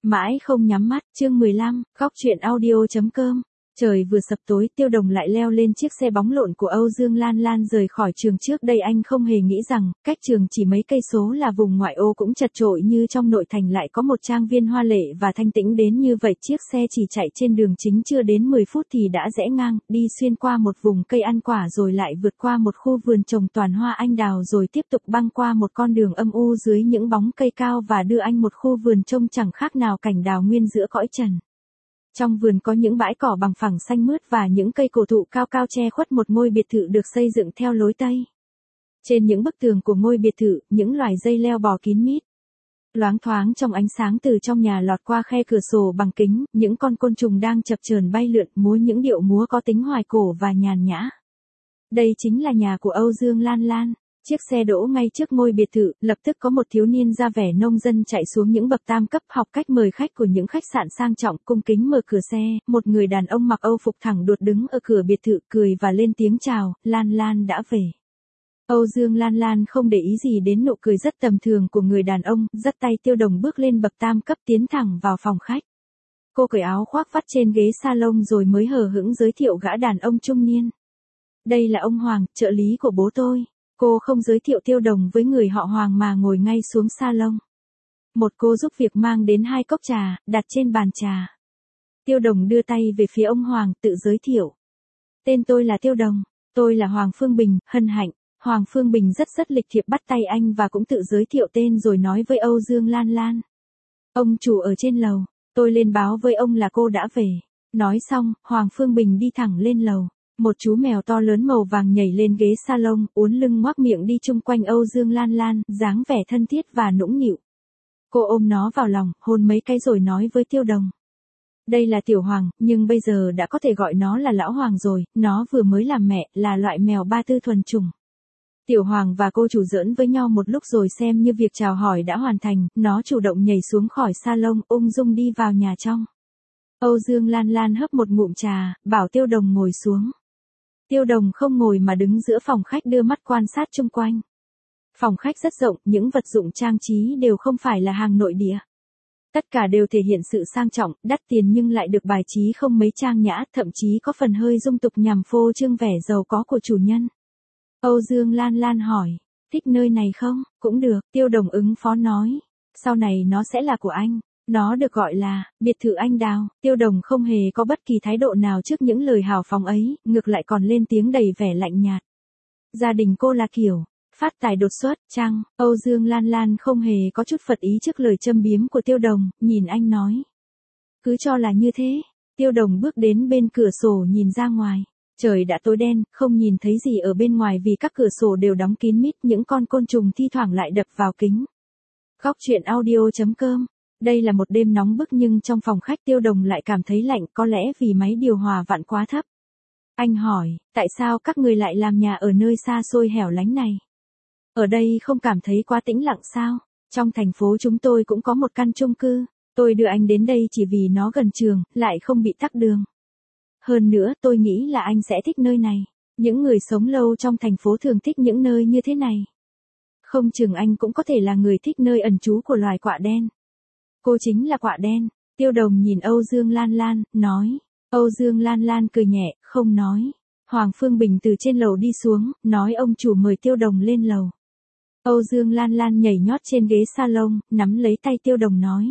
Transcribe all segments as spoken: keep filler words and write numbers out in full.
Mãi không nhắm mắt, chương mười lăm, góc chuyện audio.com. Trời vừa sập tối, Tiêu Đồng lại leo lên chiếc xe bóng lộn của Âu Dương Lan Lan rời khỏi trường. Trước đây anh không hề nghĩ rằng, cách trường chỉ mấy cây số là vùng ngoại ô cũng chật chội như trong nội thành lại có một trang viên hoa lệ và thanh tĩnh đến như vậy. Chiếc xe chỉ chạy trên đường chính chưa đến mười phút thì đã rẽ ngang, đi xuyên qua một vùng cây ăn quả rồi lại vượt qua một khu vườn trồng toàn hoa anh đào rồi tiếp tục băng qua một con đường âm u dưới những bóng cây cao và đưa anh một khu vườn trông chẳng khác nào cảnh đào nguyên giữa cõi trần. Trong vườn có những bãi cỏ bằng phẳng xanh mướt và những cây cổ thụ cao cao che khuất một ngôi biệt thự được xây dựng theo lối Tây. Trên những bức tường của ngôi biệt thự, những loài dây leo bò kín mít. Loáng thoáng trong ánh sáng từ trong nhà lọt qua khe cửa sổ bằng kính, những con côn trùng đang chập chờn bay lượn múa những điệu múa có tính hoài cổ và nhàn nhã. Đây chính là nhà của Âu Dương Lan Lan. Chiếc xe đỗ ngay trước ngôi biệt thự, lập tức có một thiếu niên ra vẻ nông dân chạy xuống những bậc tam cấp học cách mời khách của những khách sạn sang trọng, cung kính mở cửa xe. Một người đàn ông mặc Âu phục thẳng đuột đứng ở cửa biệt thự, cười và lên tiếng chào, Lan Lan đã về. Âu Dương Lan Lan không để ý gì đến nụ cười rất tầm thường của người đàn ông, dắt tay Tiêu Đồng bước lên bậc tam cấp tiến thẳng vào phòng khách. Cô cởi áo khoác vắt trên ghế salon rồi mới hờ hững giới thiệu gã đàn ông trung niên. Đây là ông Hoàng, trợ lý của bố tôi. Cô không giới thiệu Tiêu Đồng với người họ Hoàng mà ngồi ngay xuống salon. Một cô giúp việc mang đến hai cốc trà, đặt trên bàn trà. Tiêu Đồng đưa tay về phía ông Hoàng, tự giới thiệu. Tên tôi là Tiêu Đồng, tôi là Hoàng Phương Bình, hân hạnh. Hoàng Phương Bình rất rất lịch thiệp bắt tay anh và cũng tự giới thiệu tên rồi nói với Âu Dương Lan Lan. Ông chủ ở trên lầu, tôi lên báo với ông là cô đã về. Nói xong, Hoàng Phương Bình đi thẳng lên lầu. Một chú mèo to lớn màu vàng nhảy lên ghế salon, uốn lưng ngoác miệng đi chung quanh Âu Dương Lan Lan, dáng vẻ thân thiết và nũng nịu. Cô ôm nó vào lòng, hôn mấy cái rồi nói với Tiêu Đồng. Đây là Tiểu Hoàng, nhưng bây giờ đã có thể gọi nó là Lão Hoàng rồi, nó vừa mới làm mẹ, là loại mèo ba tư thuần chủng. Tiểu Hoàng và cô chủ giỡn với nhau một lúc rồi xem như việc chào hỏi đã hoàn thành, nó chủ động nhảy xuống khỏi salon, ung dung đi vào nhà trong. Âu Dương Lan Lan hớp một ngụm trà, bảo Tiêu Đồng ngồi xuống. Tiêu Đồng không ngồi mà đứng giữa phòng khách đưa mắt quan sát chung quanh. Phòng khách rất rộng, những vật dụng trang trí đều không phải là hàng nội địa. Tất cả đều thể hiện sự sang trọng, đắt tiền nhưng lại được bài trí không mấy trang nhã, thậm chí có phần hơi dung tục nhằm phô trương vẻ giàu có của chủ nhân. Âu Dương Lan Lan hỏi, thích nơi này không? Cũng được, Tiêu Đồng ứng phó nói. Sau này nó sẽ là của anh. Nó được gọi là, biệt thự anh đào. Tiêu Đồng không hề có bất kỳ thái độ nào trước những lời hào phóng ấy, ngược lại còn lên tiếng đầy vẻ lạnh nhạt. Gia đình cô là kiểu, phát tài đột xuất, chăng? Âu Dương Lan Lan không hề có chút phật ý trước lời châm biếm của Tiêu Đồng, nhìn anh nói. Cứ cho là như thế. Tiêu Đồng bước đến bên cửa sổ nhìn ra ngoài. Trời đã tối đen, không nhìn thấy gì ở bên ngoài vì các cửa sổ đều đóng kín mít, những con côn trùng thi thoảng lại đập vào kính. Góc chuyện audio.com. Đây là một đêm nóng bức nhưng trong phòng khách Tiêu Đồng lại cảm thấy lạnh, có lẽ vì máy điều hòa vặn quá thấp. Anh hỏi, tại sao các người lại làm nhà ở nơi xa xôi hẻo lánh này? Ở đây không cảm thấy quá tĩnh lặng sao? Trong thành phố chúng tôi cũng có một căn chung cư. Tôi đưa anh đến đây chỉ vì nó gần trường, lại không bị tắc đường. Hơn nữa tôi nghĩ là anh sẽ thích nơi này. Những người sống lâu trong thành phố thường thích những nơi như thế này. Không chừng anh cũng có thể là người thích nơi ẩn trú của loài quạ đen. Cô chính là quạ đen. Tiêu Đồng nhìn Âu Dương Lan Lan, nói. Âu Dương Lan Lan cười nhẹ, không nói. Hoàng Phương Bình từ trên lầu đi xuống, nói ông chủ mời Tiêu Đồng lên lầu. Âu Dương Lan Lan nhảy nhót trên ghế salon, nắm lấy tay Tiêu Đồng nói.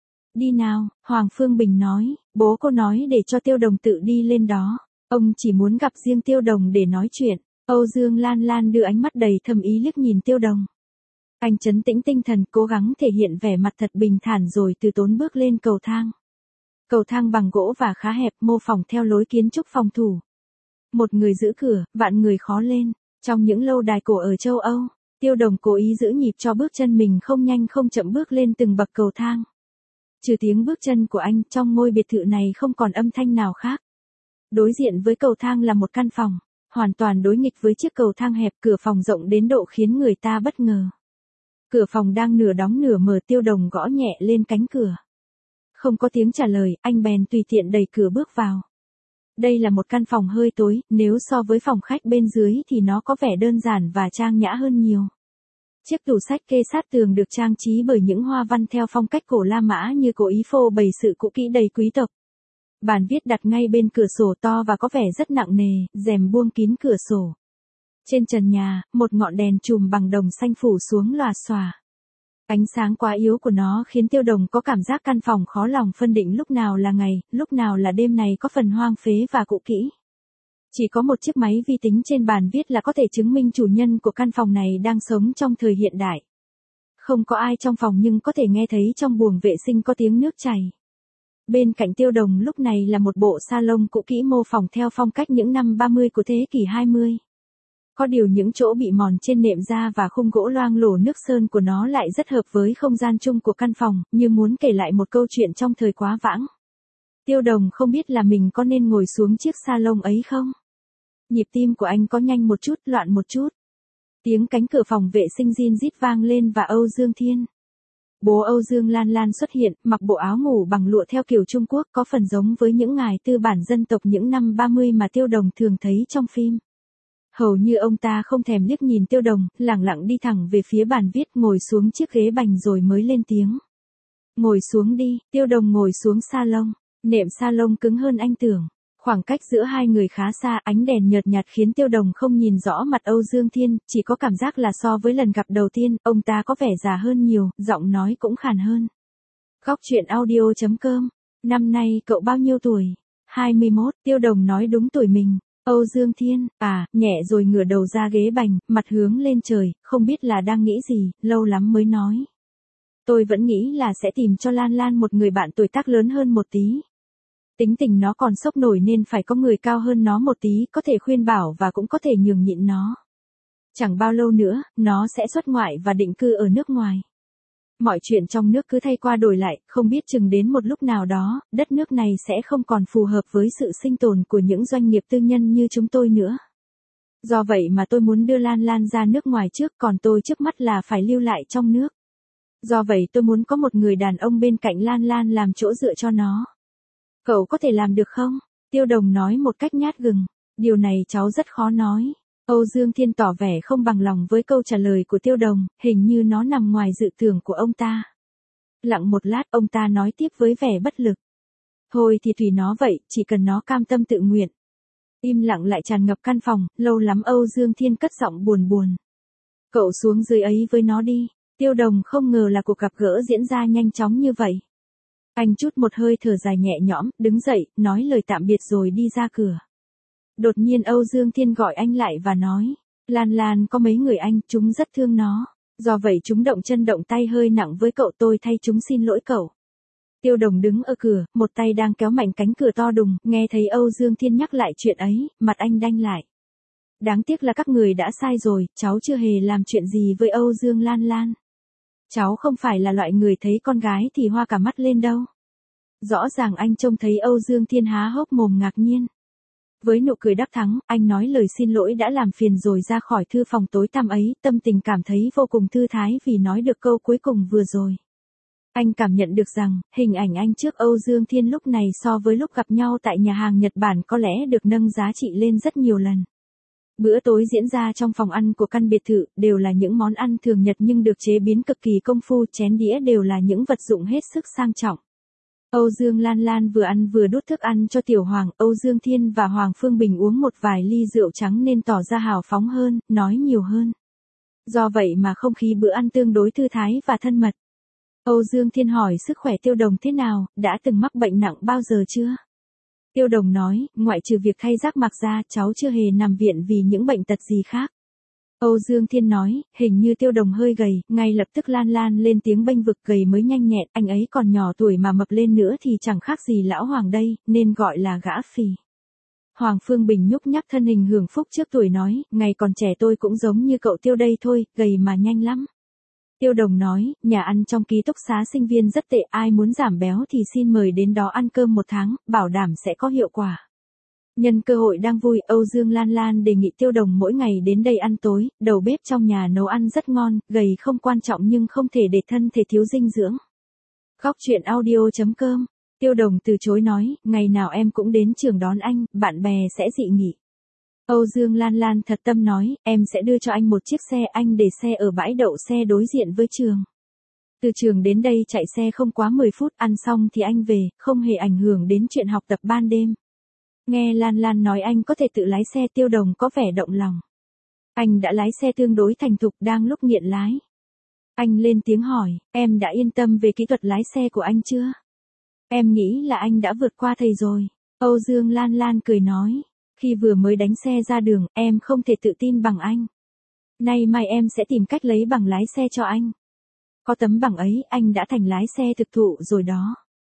Đi nào, Hoàng Phương Bình nói, bố cô nói để cho Tiêu Đồng tự đi lên đó. Ông chỉ muốn gặp riêng Tiêu Đồng để nói chuyện. Âu Dương Lan Lan đưa ánh mắt đầy thâm ý liếc nhìn Tiêu Đồng. Anh trấn tĩnh tinh thần, cố gắng thể hiện vẻ mặt thật bình thản rồi từ tốn bước lên cầu thang. Cầu thang bằng gỗ và khá hẹp, mô phỏng theo lối kiến trúc phòng thủ. Một người giữ cửa, vạn người khó lên. Trong những lâu đài cổ ở châu Âu, Tiêu Đồng cố ý giữ nhịp cho bước chân mình không nhanh không chậm bước lên từng bậc cầu thang. Trừ tiếng bước chân của anh, trong ngôi biệt thự này không còn âm thanh nào khác. Đối diện với cầu thang là một căn phòng, hoàn toàn đối nghịch với chiếc cầu thang hẹp, cửa phòng rộng đến độ khiến người ta bất ngờ. Cửa phòng đang nửa đóng nửa mở, Tiêu Đồng gõ nhẹ lên cánh cửa. Không có tiếng trả lời, anh bèn tùy tiện đẩy cửa bước vào. Đây là một căn phòng hơi tối, nếu so với phòng khách bên dưới thì nó có vẻ đơn giản và trang nhã hơn nhiều. Chiếc tủ sách kê sát tường được trang trí bởi những hoa văn theo phong cách cổ La Mã như cố ý phô bày sự cũ kỹ đầy quý tộc. Bàn viết đặt ngay bên cửa sổ to và có vẻ rất nặng nề, rèm buông kín cửa sổ. Trên trần nhà, một ngọn đèn chùm bằng đồng xanh phủ xuống lòa xòa. Ánh sáng quá yếu của nó khiến Tiêu Đồng có cảm giác căn phòng khó lòng phân định lúc nào là ngày, lúc nào là đêm này có phần hoang phế và cũ kỹ. Chỉ có một chiếc máy vi tính trên bàn viết là có thể chứng minh chủ nhân của căn phòng này đang sống trong thời hiện đại. Không có ai trong phòng nhưng có thể nghe thấy trong buồng vệ sinh có tiếng nước chảy. Bên cạnh Tiêu Đồng lúc này là một bộ salon cũ kỹ mô phỏng theo phong cách những năm ba mươi của thế kỷ hai mươi. Có điều những chỗ bị mòn trên nệm da và khung gỗ loang lổ nước sơn của nó lại rất hợp với không gian chung của căn phòng, như muốn kể lại một câu chuyện trong thời quá vãng. Tiêu Đồng không biết là mình có nên ngồi xuống chiếc salon ấy không? Nhịp tim của anh có nhanh một chút, loạn một chút. Tiếng cánh cửa phòng vệ sinh rin rít vang lên và Âu Dương Thiên. Bố Âu Dương Lan Lan xuất hiện, mặc bộ áo ngủ bằng lụa theo kiểu Trung Quốc có phần giống với những ngài tư bản dân tộc những năm ba mươi mà Tiêu Đồng thường thấy trong phim. Hầu như ông ta không thèm liếc nhìn Tiêu Đồng, lẳng lặng đi thẳng về phía bàn viết ngồi xuống chiếc ghế bành rồi mới lên tiếng. Ngồi xuống đi, Tiêu Đồng ngồi xuống salon, nệm salon cứng hơn anh tưởng. Khoảng cách giữa hai người khá xa, ánh đèn nhợt nhạt khiến Tiêu Đồng không nhìn rõ mặt Âu Dương Thiên, chỉ có cảm giác là so với lần gặp đầu tiên, ông ta có vẻ già hơn nhiều, giọng nói cũng khàn hơn. Góc truyện audio chấm com. Năm nay cậu bao nhiêu tuổi? hai mươi mốt, Tiêu Đồng nói đúng tuổi mình. Âu Dương Thiên, à, nhẹ rồi ngửa đầu ra ghế bành, mặt hướng lên trời, không biết là đang nghĩ gì, lâu lắm mới nói. Tôi vẫn nghĩ là sẽ tìm cho Lan Lan một người bạn tuổi tác lớn hơn một tí. Tính tình nó còn sốc nổi nên phải có người cao hơn nó một tí, có thể khuyên bảo và cũng có thể nhường nhịn nó. Chẳng bao lâu nữa, nó sẽ xuất ngoại và định cư ở nước ngoài. Mọi chuyện trong nước cứ thay qua đổi lại, không biết chừng đến một lúc nào đó, đất nước này sẽ không còn phù hợp với sự sinh tồn của những doanh nghiệp tư nhân như chúng tôi nữa. Do vậy mà tôi muốn đưa Lan Lan ra nước ngoài trước, còn tôi trước mắt là phải lưu lại trong nước. Do vậy tôi muốn có một người đàn ông bên cạnh Lan Lan làm chỗ dựa cho nó. Cậu có thể làm được không? Tiêu Đồng nói một cách nhát gừng. Điều này cháu rất khó nói. Âu Dương Thiên tỏ vẻ không bằng lòng với câu trả lời của Tiêu Đồng, hình như nó nằm ngoài dự tưởng của ông ta. Lặng một lát, ông ta nói tiếp với vẻ bất lực. Thôi thì tùy nó vậy, chỉ cần nó cam tâm tự nguyện. Im lặng lại tràn ngập căn phòng, lâu lắm Âu Dương Thiên cất giọng buồn buồn. Cậu xuống dưới ấy với nó đi. Tiêu Đồng không ngờ là cuộc gặp gỡ diễn ra nhanh chóng như vậy. Anh chút một hơi thở dài nhẹ nhõm, đứng dậy, nói lời tạm biệt rồi đi ra cửa. Đột nhiên Âu Dương Thiên gọi anh lại và nói, Lan Lan có mấy người anh, chúng rất thương nó. Do vậy chúng động chân động tay hơi nặng với cậu, tôi thay chúng xin lỗi cậu. Tiêu Đồng đứng ở cửa, một tay đang kéo mạnh cánh cửa to đùng, nghe thấy Âu Dương Thiên nhắc lại chuyện ấy, mặt anh đanh lại. Đáng tiếc là các người đã sai rồi, cháu chưa hề làm chuyện gì với Âu Dương Lan Lan. Cháu không phải là loại người thấy con gái thì hoa cả mắt lên đâu. Rõ ràng anh trông thấy Âu Dương Thiên há hốc mồm ngạc nhiên. Với nụ cười đắc thắng, anh nói lời xin lỗi đã làm phiền rồi ra khỏi thư phòng tối tăm ấy, tâm tình cảm thấy vô cùng thư thái vì nói được câu cuối cùng vừa rồi. Anh cảm nhận được rằng, hình ảnh anh trước Âu Dương Thiên lúc này so với lúc gặp nhau tại nhà hàng Nhật Bản có lẽ được nâng giá trị lên rất nhiều lần. Bữa tối diễn ra trong phòng ăn của căn biệt thự, đều là những món ăn thường nhật nhưng được chế biến cực kỳ công phu, chén đĩa đều là những vật dụng hết sức sang trọng. Âu Dương Lan Lan vừa ăn vừa đút thức ăn cho Tiểu Hoàng, Âu Dương Thiên và Hoàng Phương Bình uống một vài ly rượu trắng nên tỏ ra hào phóng hơn, nói nhiều hơn. Do vậy mà không khí bữa ăn tương đối thư thái và thân mật. Âu Dương Thiên hỏi sức khỏe Tiêu Đồng thế nào, đã từng mắc bệnh nặng bao giờ chưa? Tiêu Đồng nói, ngoại trừ việc thay giác mạc ra, cháu chưa hề nằm viện vì những bệnh tật gì khác. Âu Dương Thiên nói, hình như Tiêu Đồng hơi gầy, ngay lập tức Lan Lan lên tiếng bênh vực, gầy mới nhanh nhẹn, anh ấy còn nhỏ tuổi mà mập lên nữa thì chẳng khác gì lão Hoàng đây, nên gọi là gã phì. Hoàng Phương Bình nhúc nhắc thân hình hưởng phúc trước tuổi nói, ngày còn trẻ tôi cũng giống như cậu Tiêu đây thôi, gầy mà nhanh lắm. Tiêu Đồng nói, nhà ăn trong ký túc xá sinh viên rất tệ, ai muốn giảm béo thì xin mời đến đó ăn cơm một tháng, bảo đảm sẽ có hiệu quả. Nhân cơ hội đang vui, Âu Dương Lan Lan đề nghị Tiêu Đồng mỗi ngày đến đây ăn tối, đầu bếp trong nhà nấu ăn rất ngon, gầy không quan trọng nhưng không thể để thân thể thiếu dinh dưỡng. Góc truyện audio chấm com. Tiêu Đồng từ chối nói, ngày nào em cũng đến trường đón anh, bạn bè sẽ dị nghị. Âu Dương Lan Lan thật tâm nói, em sẽ đưa cho anh một chiếc xe, anh để xe ở bãi đậu xe đối diện với trường. Từ trường đến đây chạy xe không quá mười phút, ăn xong thì anh về, không hề ảnh hưởng đến chuyện học tập ban đêm. Nghe Lan Lan nói anh có thể tự lái xe, Tiêu Đồng có vẻ động lòng. Anh đã lái xe tương đối thành thục, đang lúc nghiện lái. Anh lên tiếng hỏi, em đã yên tâm về kỹ thuật lái xe của anh chưa? Em nghĩ là anh đã vượt qua thầy rồi. Âu Dương Lan Lan cười nói, khi vừa mới đánh xe ra đường, em không thể tự tin bằng anh. Nay mai em sẽ tìm cách lấy bằng lái xe cho anh. Có tấm bằng ấy, anh đã thành lái xe thực thụ rồi đó.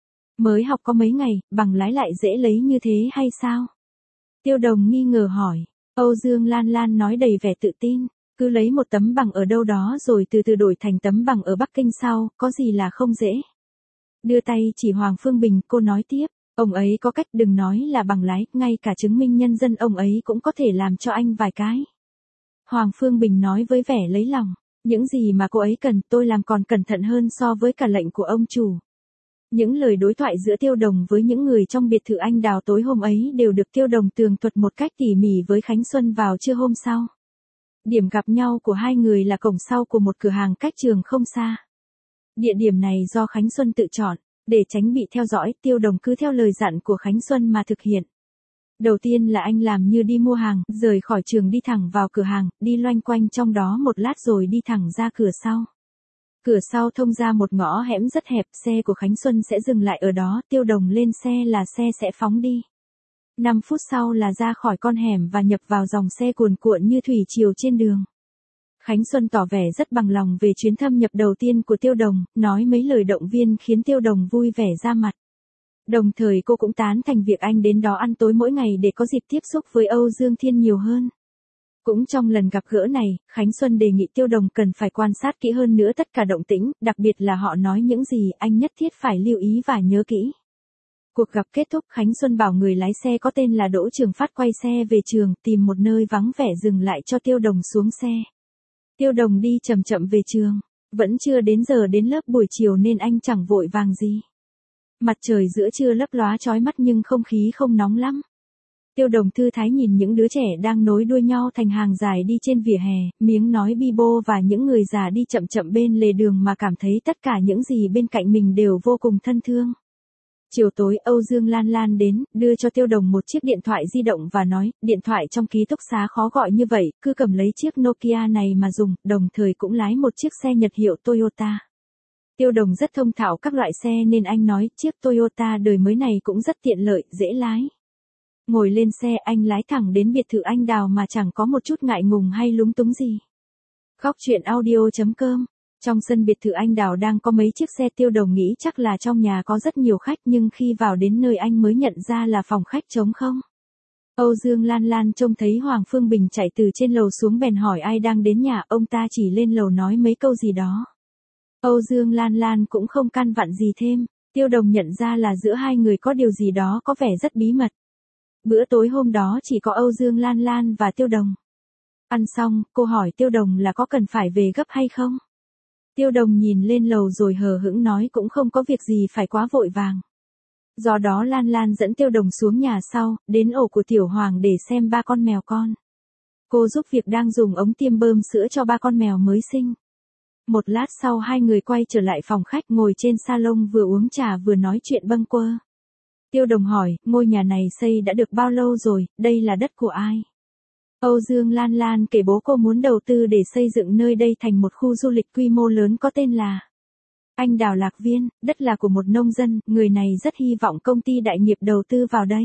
Mới học có mấy ngày, bằng lái lại dễ lấy như thế hay sao? Tiêu Đồng nghi ngờ hỏi. Âu Dương Lan Lan nói đầy vẻ tự tin, cứ lấy một tấm bằng ở đâu đó rồi từ từ đổi thành tấm bằng ở Bắc Kinh sau, có gì là không dễ. Đưa tay chỉ Hoàng Phương Bình, cô nói tiếp, ông ấy có cách, đừng nói là bằng lái, ngay cả chứng minh nhân dân ông ấy cũng có thể làm cho anh vài cái. Hoàng Phương Bình nói với vẻ lấy lòng, những gì mà cô ấy cần tôi làm còn cẩn thận hơn so với cả lệnh của ông chủ. Những lời đối thoại giữa Tiêu Đồng với những người trong biệt thự anh Đào tối hôm ấy đều được Tiêu Đồng tường thuật một cách tỉ mỉ với Khánh Xuân vào trưa hôm sau. Điểm gặp nhau của hai người là cổng sau của một cửa hàng cách trường không xa. Địa điểm này do Khánh Xuân tự chọn, để tránh bị theo dõi, Tiêu Đồng cứ theo lời dặn của Khánh Xuân mà thực hiện. Đầu tiên là anh làm như đi mua hàng, rời khỏi trường đi thẳng vào cửa hàng, đi loanh quanh trong đó một lát rồi đi thẳng ra cửa sau. Cửa sau thông ra một ngõ hẻm rất hẹp, xe của Khánh Xuân sẽ dừng lại ở đó, Tiêu Đồng lên xe là xe sẽ phóng đi. năm phút sau là ra khỏi con hẻm và nhập vào dòng xe cuồn cuộn như thủy triều trên đường. Khánh Xuân tỏ vẻ rất bằng lòng về chuyến thâm nhập đầu tiên của Tiêu Đồng, nói mấy lời động viên khiến Tiêu Đồng vui vẻ ra mặt. Đồng thời cô cũng tán thành việc anh đến đó ăn tối mỗi ngày để có dịp tiếp xúc với Âu Dương Thiên nhiều hơn. Cũng trong lần gặp gỡ này, Khánh Xuân đề nghị Tiêu Đồng cần phải quan sát kỹ hơn nữa tất cả động tĩnh, đặc biệt là họ nói những gì, anh nhất thiết phải lưu ý và nhớ kỹ. Cuộc gặp kết thúc, Khánh Xuân bảo người lái xe có tên là Đỗ Trường Phát quay xe về trường, tìm một nơi vắng vẻ dừng lại cho Tiêu Đồng xuống xe. Tiêu Đồng đi chậm chậm về trường, vẫn chưa đến giờ đến lớp buổi chiều nên anh chẳng vội vàng gì. Mặt trời giữa trưa lấp lóa chói mắt nhưng không khí không nóng lắm. Tiêu Đồng thư thái nhìn những đứa trẻ đang nối đuôi nhau thành hàng dài đi trên vỉa hè, miếng nói bi bô và những người già đi chậm chậm bên lề đường mà cảm thấy tất cả những gì bên cạnh mình đều vô cùng thân thương. Chiều tối Âu Dương Lan Lan đến, đưa cho Tiêu Đồng một chiếc điện thoại di động và nói, điện thoại trong ký túc xá khó gọi như vậy, cứ cầm lấy chiếc Nokia này mà dùng, đồng thời cũng lái một chiếc xe Nhật hiệu Toyota. Tiêu Đồng rất thông thạo các loại xe nên anh nói, chiếc Toyota đời mới này cũng rất tiện lợi, dễ lái. Ngồi lên xe anh lái thẳng đến biệt thự anh Đào mà chẳng có một chút ngại ngùng hay lúng túng gì. Khóc chuyện audio chấm com. Trong sân biệt thự anh Đào đang có mấy chiếc xe, Tiêu Đồng nghĩ chắc là trong nhà có rất nhiều khách nhưng khi vào đến nơi anh mới nhận ra là phòng khách trống không. Âu Dương Lan Lan trông thấy Hoàng Phương Bình chạy từ trên lầu xuống bèn hỏi ai đang đến nhà, ông ta chỉ lên lầu nói mấy câu gì đó. Âu Dương Lan Lan cũng không căn vặn gì thêm, Tiêu Đồng nhận ra là giữa hai người có điều gì đó có vẻ rất bí mật. Bữa tối hôm đó chỉ có Âu Dương Lan Lan và Tiêu Đồng. Ăn xong, cô hỏi Tiêu Đồng là có cần phải về gấp hay không? Tiêu Đồng nhìn lên lầu rồi hờ hững nói cũng không có việc gì phải quá vội vàng. Do đó Lan Lan dẫn Tiêu Đồng xuống nhà sau, đến ổ của Tiểu Hoàng để xem ba con mèo con. Cô giúp việc đang dùng ống tiêm bơm sữa cho ba con mèo mới sinh. Một lát sau hai người quay trở lại phòng khách, ngồi trên salon vừa uống trà vừa nói chuyện bâng quơ. Tiêu Đồng hỏi, ngôi nhà này xây đã được bao lâu rồi, đây là đất của ai? Âu Dương Lan Lan kể bố cô muốn đầu tư để xây dựng nơi đây thành một khu du lịch quy mô lớn có tên là Anh Đào Lạc Viên, đất là của một nông dân, người này rất hy vọng công ty đại nghiệp đầu tư vào đây.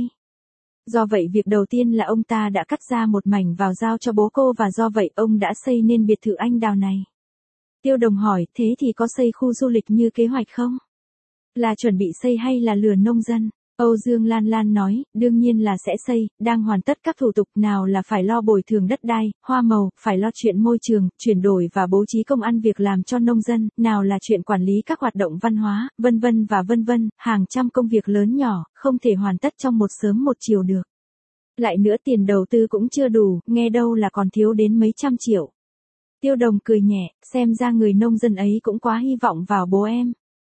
Do vậy việc đầu tiên là ông ta đã cắt ra một mảnh vào giao cho bố cô và do vậy ông đã xây nên biệt thự anh Đào này. Tiêu Đồng hỏi, thế thì có xây khu du lịch như kế hoạch không? Là chuẩn bị xây hay là lừa nông dân? Âu Dương Lan Lan nói, đương nhiên là sẽ xây, đang hoàn tất các thủ tục, nào là phải lo bồi thường đất đai, hoa màu, phải lo chuyện môi trường, chuyển đổi và bố trí công ăn việc làm cho nông dân, nào là chuyện quản lý các hoạt động văn hóa, vân vân và vân vân, hàng trăm công việc lớn nhỏ, không thể hoàn tất trong một sớm một chiều được. Lại nữa tiền đầu tư cũng chưa đủ, nghe đâu là còn thiếu đến mấy trăm triệu. Tiêu Đồng cười nhẹ, xem ra người nông dân ấy cũng quá hy vọng vào bố em.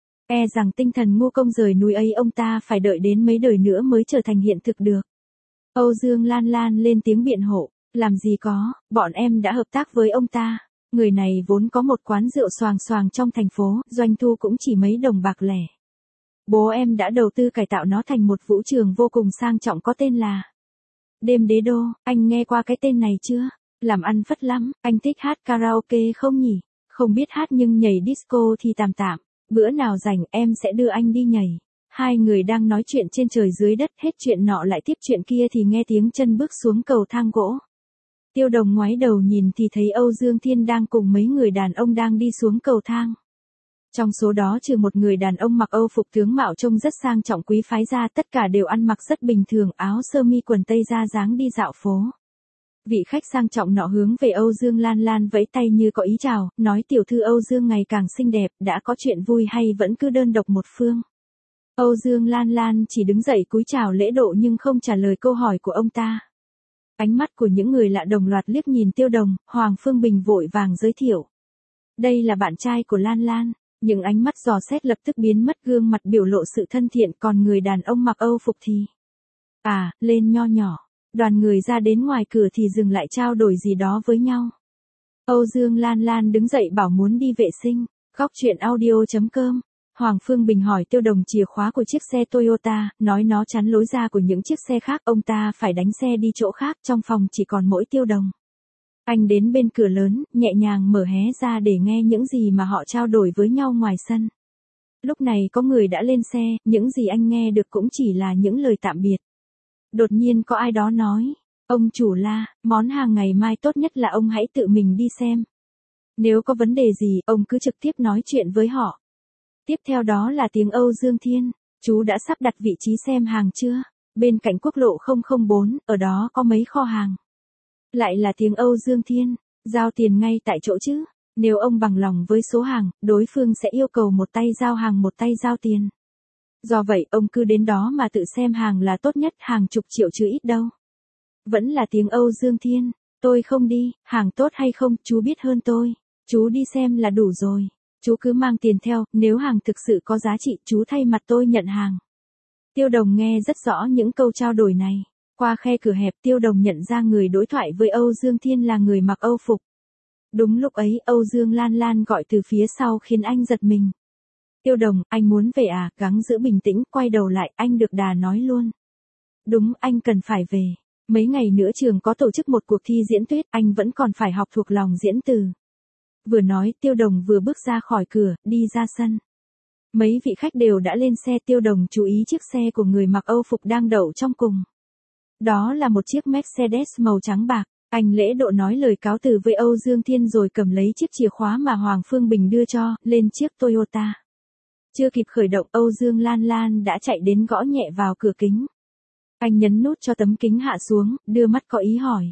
E rằng tinh thần ngu công rời núi ấy ông ta phải đợi đến mấy đời nữa mới trở thành hiện thực được. Âu Dương Lan Lan lên tiếng biện hộ, làm gì có, bọn em đã hợp tác với ông ta. Người này vốn có một quán rượu xoàng xoàng trong thành phố, doanh thu cũng chỉ mấy đồng bạc lẻ. Bố em đã đầu tư cải tạo nó thành một vũ trường vô cùng sang trọng có tên là Đêm Đế Đô, anh nghe qua cái tên này chưa? Làm ăn phất lắm, anh thích hát karaoke không nhỉ? Không biết hát nhưng nhảy disco thì tạm tạm, bữa nào rảnh em sẽ đưa anh đi nhảy. Hai người đang nói chuyện trên trời dưới đất, hết chuyện nọ lại tiếp chuyện kia thì nghe tiếng chân bước xuống cầu thang gỗ. Tiêu Đồng ngoái đầu nhìn thì thấy Âu Dương Thiên đang cùng mấy người đàn ông đang đi xuống cầu thang. Trong số đó trừ một người đàn ông mặc Âu phục tướng mạo trông rất sang trọng quý phái ra, tất cả đều ăn mặc rất bình thường, áo sơ mi quần tây ra dáng đi dạo phố. Vị khách sang trọng nọ hướng về Âu Dương Lan Lan vẫy tay như có ý chào, nói tiểu thư Âu Dương ngày càng xinh đẹp, đã có chuyện vui hay vẫn cứ đơn độc một phương. Âu Dương Lan Lan chỉ đứng dậy cúi chào lễ độ nhưng không trả lời câu hỏi của ông ta. Ánh mắt của những người lạ đồng loạt liếc nhìn Tiêu Đồng, Hoàng Phương Bình vội vàng giới thiệu. Đây là bạn trai của Lan Lan. Những ánh mắt dò xét lập tức biến mất, gương mặt biểu lộ sự thân thiện, còn người đàn ông mặc Âu phục thì à, lên nho nhỏ. Đoàn người ra đến ngoài cửa thì dừng lại trao đổi gì đó với nhau. Âu Dương Lan Lan đứng dậy bảo muốn đi vệ sinh. Góc truyện audio chấm com. Hoàng Phương Bình hỏi Tiêu Đồng chìa khóa của chiếc xe Toyota, nói nó chắn lối ra của những chiếc xe khác, ông ta phải đánh xe đi chỗ khác, trong phòng chỉ còn mỗi Tiêu Đồng. Anh đến bên cửa lớn, nhẹ nhàng mở hé ra để nghe những gì mà họ trao đổi với nhau ngoài sân. Lúc này có người đã lên xe, những gì anh nghe được cũng chỉ là những lời tạm biệt. Đột nhiên có ai đó nói, ông chủ La, món hàng ngày mai tốt nhất là ông hãy tự mình đi xem. Nếu có vấn đề gì, ông cứ trực tiếp nói chuyện với họ. Tiếp theo đó là tiếng Âu Dương Thiên, chú đã sắp đặt vị trí xem hàng chưa? Bên cạnh quốc lộ không không bốn, ở đó có mấy kho hàng. Lại là tiếng Âu Dương Thiên, giao tiền ngay tại chỗ chứ. Nếu ông bằng lòng với số hàng, đối phương sẽ yêu cầu một tay giao hàng một tay giao tiền. Do vậy ông cứ đến đó mà tự xem hàng là tốt nhất, hàng chục triệu chứ ít đâu. Vẫn là tiếng Âu Dương Thiên, tôi không đi, hàng tốt hay không, chú biết hơn tôi. Chú đi xem là đủ rồi. Chú cứ mang tiền theo, nếu hàng thực sự có giá trị, chú thay mặt tôi nhận hàng. Tiêu Đồng nghe rất rõ những câu trao đổi này. Qua khe cửa hẹp, Tiêu Đồng nhận ra người đối thoại với Âu Dương Thiên là người mặc Âu phục. Đúng lúc ấy, Âu Dương Lan Lan gọi từ phía sau khiến anh giật mình. Tiêu Đồng, anh muốn về à? Gắng giữ bình tĩnh, quay đầu lại, anh được đà nói luôn. Đúng, anh cần phải về. Mấy ngày nữa trường có tổ chức một cuộc thi diễn tuyết, anh vẫn còn phải học thuộc lòng diễn từ. Vừa nói, Tiêu Đồng vừa bước ra khỏi cửa, đi ra sân. Mấy vị khách đều đã lên xe, Tiêu Đồng chú ý chiếc xe của người mặc Âu phục đang đậu trong cùng. Đó là một chiếc Mercedes màu trắng bạc. Anh lễ độ nói lời cáo từ với Âu Dương Thiên rồi cầm lấy chiếc chìa khóa mà Hoàng Phương Bình đưa cho, lên chiếc Toyota. Chưa kịp khởi động, Âu Dương Lan Lan đã chạy đến gõ nhẹ vào cửa kính. Anh nhấn nút cho tấm kính hạ xuống, đưa mắt có ý hỏi.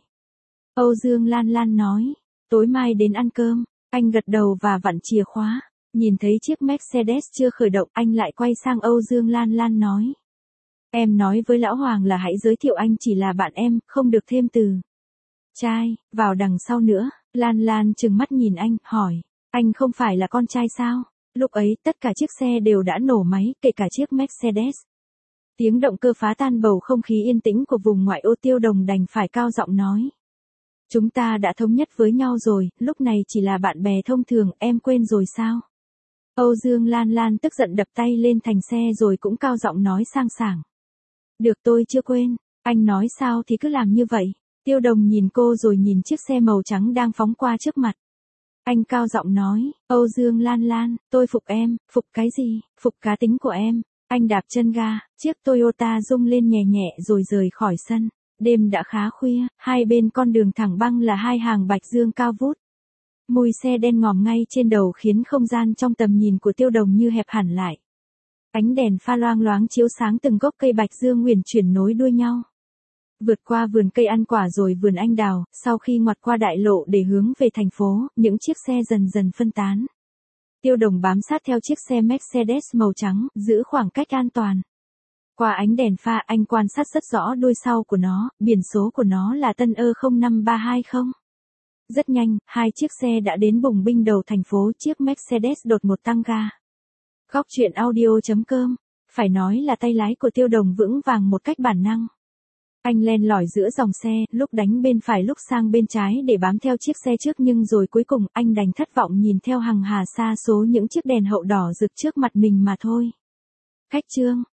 Âu Dương Lan Lan nói, tối mai đến ăn cơm. Anh gật đầu và vặn chìa khóa. Nhìn thấy chiếc Mercedes chưa khởi động, anh lại quay sang Âu Dương Lan Lan nói. Em nói với Lão Hoàng là hãy giới thiệu anh chỉ là bạn em, không được thêm từ trai vào đằng sau nữa. Lan Lan trừng mắt nhìn anh, hỏi, anh không phải là con trai sao? Lúc ấy, tất cả chiếc xe đều đã nổ máy, kể cả chiếc Mercedes. Tiếng động cơ phá tan bầu không khí yên tĩnh của vùng ngoại ô. Tiêu Đồng đành phải cao giọng nói. Chúng ta đã thống nhất với nhau rồi, lúc này chỉ là bạn bè thông thường, em quên rồi sao? Âu Dương Lan Lan tức giận đập tay lên thành xe rồi cũng cao giọng nói sang sảng. Được, tôi chưa quên, anh nói sao thì cứ làm như vậy. Tiêu Đồng nhìn cô rồi nhìn chiếc xe màu trắng đang phóng qua trước mặt. Anh cao giọng nói, Âu Dương Lan Lan, tôi phục em. Phục cái gì? Phục cá tính của em. Anh đạp chân ga, chiếc Toyota rung lên nhẹ nhẹ rồi rời khỏi sân. Đêm đã khá khuya, hai bên con đường thẳng băng là hai hàng bạch dương cao vút. Mùi xe đen ngòm ngay trên đầu khiến không gian trong tầm nhìn của Tiêu Đồng như hẹp hẳn lại. Ánh đèn pha loang loáng chiếu sáng từng gốc cây bạch dương uyển chuyển nối đuôi nhau. Vượt qua vườn cây ăn quả rồi vườn anh đào, sau khi ngoặt qua đại lộ để hướng về thành phố, những chiếc xe dần dần phân tán. Tiêu Đồng bám sát theo chiếc xe Mercedes màu trắng, giữ khoảng cách an toàn. Qua ánh đèn pha, anh quan sát rất rõ đuôi sau của nó, biển số của nó là Tân Ơ không năm ba hai không. Rất nhanh, hai chiếc xe đã đến bùng binh đầu thành phố, chiếc Mercedes đột ngột tăng ga. Góc truyện audio chấm com, phải nói là tay lái của Tiêu Đồng vững vàng một cách bản năng. Anh len lỏi giữa dòng xe, lúc đánh bên phải lúc sang bên trái để bám theo chiếc xe trước nhưng rồi cuối cùng anh đành thất vọng nhìn theo hằng hà sa số những chiếc đèn hậu đỏ rực trước mặt mình mà thôi. Khách trương,